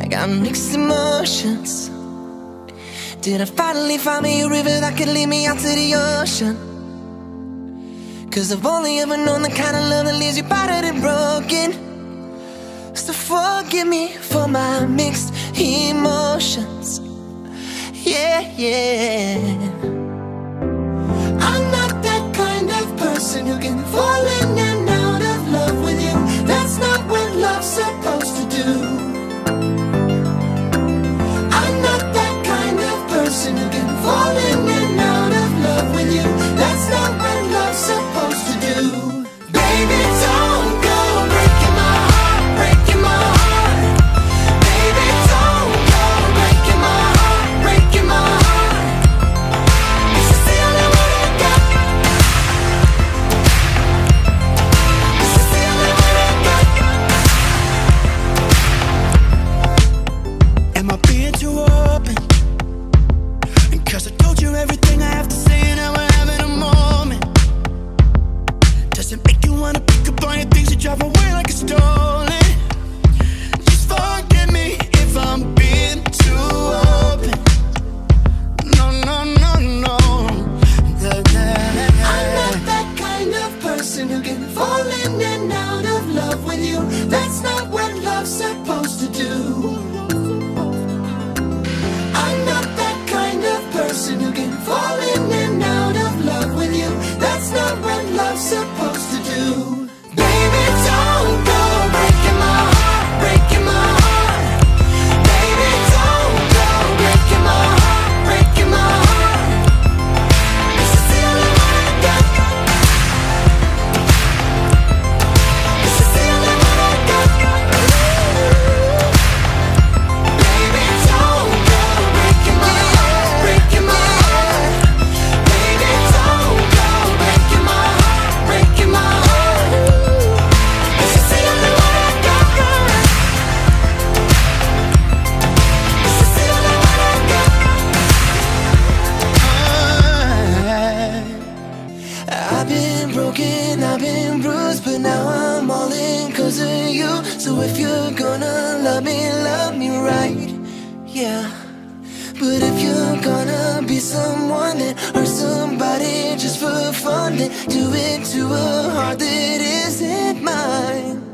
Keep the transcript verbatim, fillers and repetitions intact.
got mixed emotions. Did I finally find me a river that could lead me out to the ocean? Cause I've only ever known the kind of love that leaves you battered and broken. So forgive me for my mixed emotions. Yeah, yeah. I'm not that kind of person who can fall in and out of love with you. That's not what love's supposed to do. I'm not that kind of person who can fall in and out of love with you. That's not what love's supposed to do. Baby, don't go breaking my heart, breaking my heart. Baby, don't go breaking my heart, breaking my heart. This is the only one I got. This is the only one I got. Am I being too open? And cause I told you everything I have to say and now we're having a moment. Does it make you wanna pick up on your things and drive away like it's stolen? Just forgive me if I'm being too open. No, no, no, no. Da, da, da, da. I'm not that kind of person who can fall in and out of love with you. That's not what love's supposed to do. I'm not that kind of person who can fall in and out of love with you. That's not what love's supposed to do. Baby, don't go breaking my heart, breaking my heart. Baby, don't go breaking my heart, breaking my heart. This is the only one I got. This is the only one I got. Baby, don't go breaking my heart, breaking my heart. Baby, don't go breaking my heart, breaking my heart. This is the only one I got. This is the only one I got. I've been broken, I've been bruised, but now I'm all in cause of you. So if you're gonna love me, love me right, yeah. But if you're gonna be someone that hurts somebody just for fun, then do it to a heart that isn't mine.